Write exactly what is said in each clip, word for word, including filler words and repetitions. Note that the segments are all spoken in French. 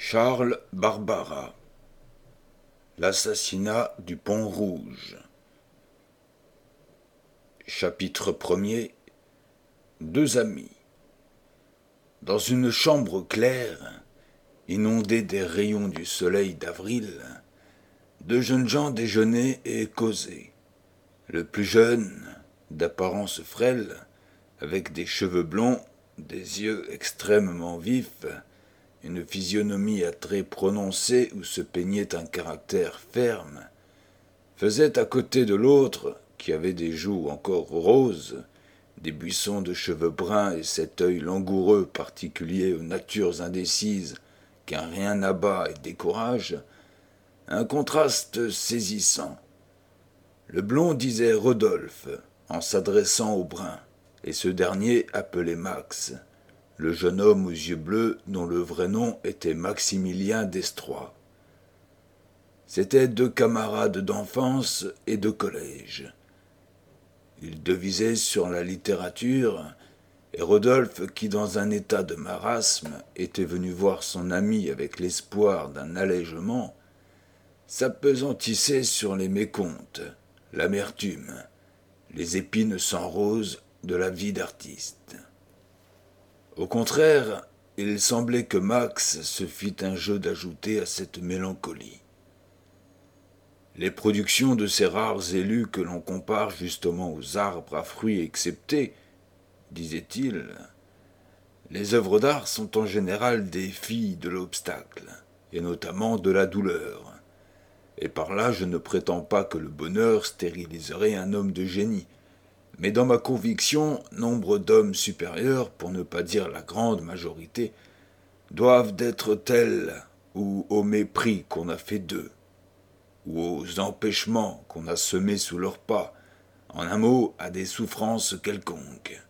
Charles Barbara. L'assassinat du Pont Rouge. Chapitre premier. Deux amis. Dans une chambre claire, inondée des rayons du soleil d'avril, deux jeunes gens déjeunaient et causaient. Le plus jeune, d'apparence frêle, avec des cheveux blonds, des yeux extrêmement vifs, une physionomie à traits prononcés où se peignait un caractère ferme, faisait à côté de l'autre, qui avait des joues encore roses, des buissons de cheveux bruns et cet œil langoureux particulier aux natures indécises qu'un rien n'abat et décourage, un contraste saisissant. Le blond disait Rodolphe, en s'adressant au brun, et ce dernier appelait Max, le jeune homme aux yeux bleus dont le vrai nom était Maximilien Destrois. C'étaient deux camarades d'enfance et de collège. Ils devisaient sur la littérature, et Rodolphe, qui dans un état de marasme était venu voir son ami avec l'espoir d'un allègement, s'apesantissait sur les mécomptes, l'amertume, les épines sans rose de la vie d'artiste. Au contraire, il semblait que Max se fît un jeu d'ajouter à cette mélancolie. Les productions de ces rares élus que l'on compare justement aux arbres à fruits exceptés, disait-il, les œuvres d'art sont en général des filles de l'obstacle, et notamment de la douleur. Et par là je ne prétends pas que le bonheur stériliserait un homme de génie, mais dans ma conviction, nombre d'hommes supérieurs, pour ne pas dire la grande majorité, doivent d'être tels ou au mépris qu'on a fait d'eux, ou aux empêchements qu'on a semés sous leurs pas, en un mot, à des souffrances quelconques.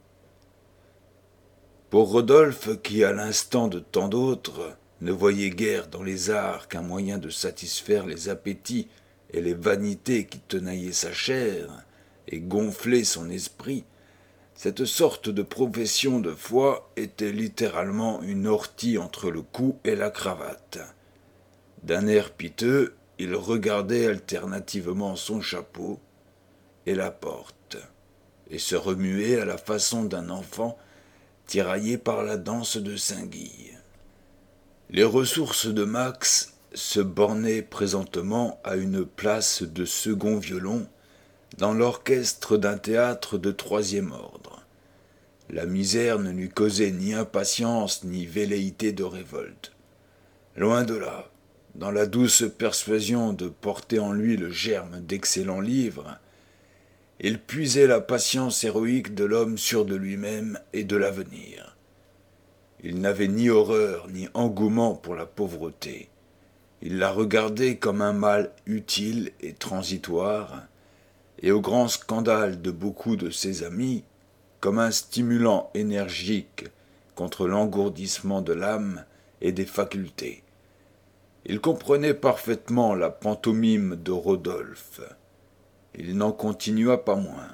Pour Rodolphe, qui à l'instant de tant d'autres, ne voyait guère dans les arts qu'un moyen de satisfaire les appétits et les vanités qui tenaillaient sa chair, et gonfler son esprit, cette sorte de profession de foi était littéralement une ortie entre le cou et la cravate. D'un air piteux, il regardait alternativement son chapeau et la porte, et se remuait à la façon d'un enfant tiraillé par la danse de Saint-Guy. Les ressources de Max se bornaient présentement à une place de second violon dans l'orchestre d'un théâtre de troisième ordre. La misère ne lui causait ni impatience ni velléité de révolte. Loin de là, dans la douce persuasion de porter en lui le germe d'excellents livres, il puisait la patience héroïque de l'homme sûr de lui-même et de l'avenir. Il n'avait ni horreur ni engouement pour la pauvreté. Il la regardait comme un mal utile et transitoire, et au grand scandale de beaucoup de ses amis, comme un stimulant énergique contre l'engourdissement de l'âme et des facultés. Il comprenait parfaitement la pantomime de Rodolphe. Il n'en continua pas moins.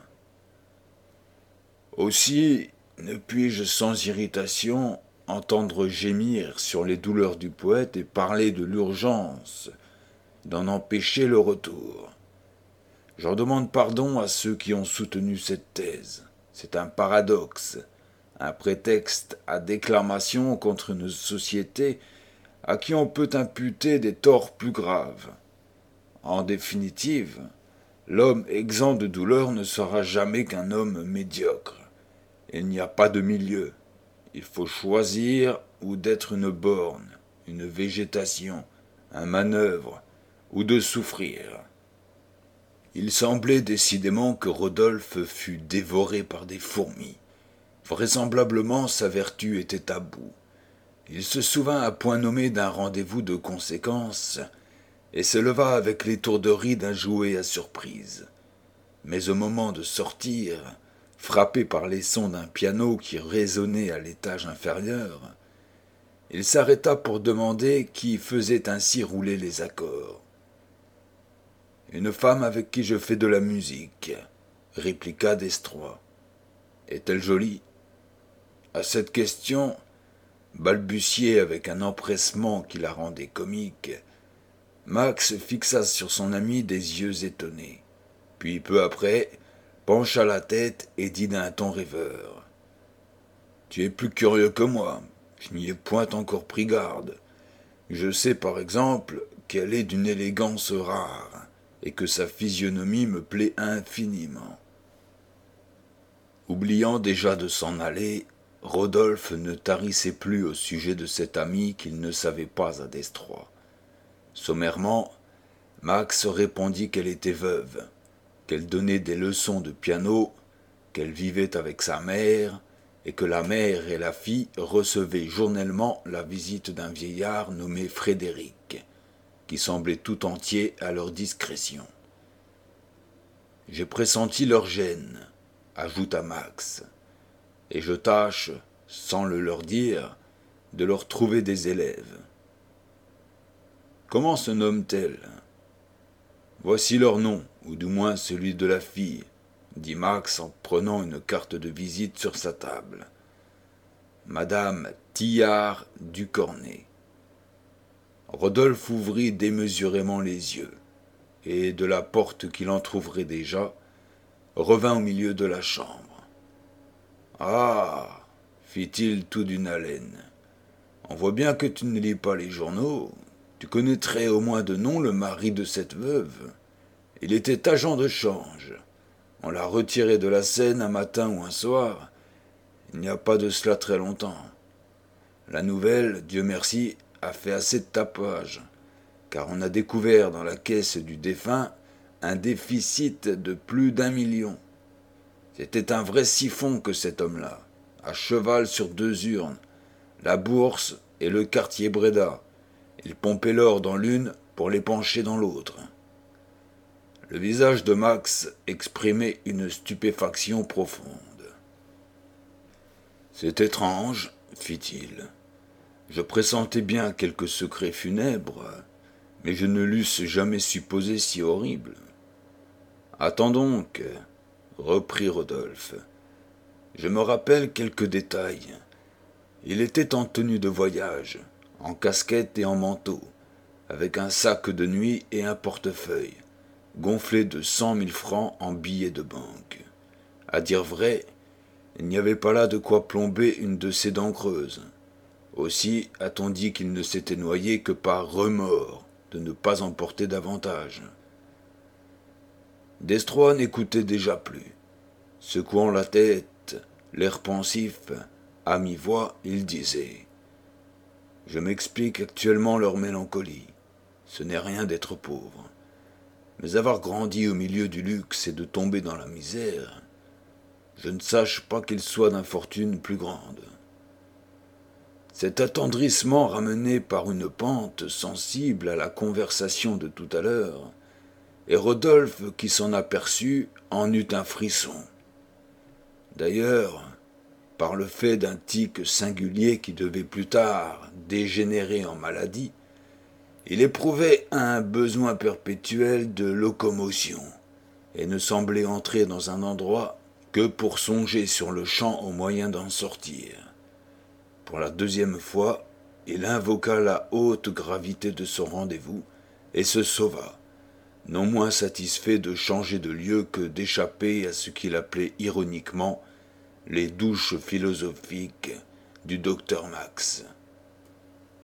Aussi ne puis-je sans irritation entendre gémir sur les douleurs du poète et parler de l'urgence d'en empêcher le retour. J'en demande pardon à ceux qui ont soutenu cette thèse. C'est un paradoxe, un prétexte à déclamation contre une société à qui on peut imputer des torts plus graves. En définitive, l'homme exempt de douleur ne sera jamais qu'un homme médiocre. Il n'y a pas de milieu. Il faut choisir ou d'être une borne, une végétation, un manœuvre, ou de souffrir. Il semblait décidément que Rodolphe fût dévoré par des fourmis. Vraisemblablement sa vertu était à bout. Il se souvint à point nommé d'un rendez-vous de conséquence et se leva avec l'étourderie d'un jouet à surprise. Mais au moment de sortir, frappé par les sons d'un piano qui résonnait à l'étage inférieur, il s'arrêta pour demander qui faisait ainsi rouler les accords. « Une femme avec qui je fais de la musique, » répliqua Destrois. « Est-elle jolie ?» À cette question, balbutiait avec un empressement qui la rendait comique, Max fixa sur son ami des yeux étonnés, puis peu après pencha la tête et dit d'un ton rêveur. « Tu es plus curieux que moi, je n'y ai point encore pris garde. Je sais par exemple qu'elle est d'une élégance rare, et que sa physionomie me plaît infiniment. » Oubliant déjà de s'en aller, Rodolphe ne tarissait plus au sujet de cet ami qu'il ne savait pas à Destrois. Sommairement, Max répondit qu'elle était veuve, qu'elle donnait des leçons de piano, qu'elle vivait avec sa mère, et que la mère et la fille recevaient journellement la visite d'un vieillard nommé Frédéric, qui semblait tout entier à leur discrétion. « J'ai pressenti leur gêne, » ajouta Max, « et je tâche, sans le leur dire, de leur trouver des élèves. » « Comment se nomment-elles ? » ?»« Voici leur nom, ou du moins celui de la fille, » dit Max en prenant une carte de visite sur sa table. « Madame Tillard Ducornet. » Rodolphe ouvrit démesurément les yeux, et de la porte qu'il entr'ouvrait déjà, revint au milieu de la chambre. « Ah !» fit-il tout d'une haleine. « On voit bien que tu ne lis pas les journaux. Tu connaîtrais au moins de nom le mari de cette veuve. Il était agent de change. On l'a retiré de la Seine un matin ou un soir. Il n'y a pas de cela très longtemps. La nouvelle, Dieu merci, a fait assez de tapage, car on a découvert dans la caisse du défunt un déficit de plus d'un million. C'était un vrai siphon que cet homme-là, à cheval sur deux urnes, la bourse et le quartier Bréda. Il pompait l'or dans l'une pour l'épancher dans l'autre. » Le visage de Max exprimait une stupéfaction profonde. « C'est étrange, » fit-il. « Je pressentais bien quelque secret funèbre, mais je ne l'eusse jamais supposé si horrible. »« Attends donc, » reprit Rodolphe. « Je me rappelle quelques détails. Il était en tenue de voyage, en casquette et en manteau, avec un sac de nuit et un portefeuille, gonflé de cent mille francs en billets de banque. À dire vrai, il n'y avait pas là de quoi plomber une de ses dents creuses. Aussi a-t-on dit qu'il ne s'était noyé que par remords de ne pas en porter davantage. » Destrois n'écoutait déjà plus. Secouant la tête, l'air pensif, à mi-voix, il disait « Je m'explique actuellement leur mélancolie. Ce n'est rien d'être pauvre. Mais avoir grandi au milieu du luxe et de tomber dans la misère, je ne sache pas qu'il soit d'infortune plus grande. » Cet attendrissement ramené par une pente sensible à la conversation de tout à l'heure, et Rodolphe, qui s'en aperçut, en eut un frisson. D'ailleurs, par le fait d'un tic singulier qui devait plus tard dégénérer en maladie, il éprouvait un besoin perpétuel de locomotion, et ne semblait entrer dans un endroit que pour songer sur le champ au moyen d'en sortir. Pour la deuxième fois, il invoqua la haute gravité de son rendez-vous et se sauva, non moins satisfait de changer de lieu que d'échapper à ce qu'il appelait ironiquement les douches philosophiques du docteur Max.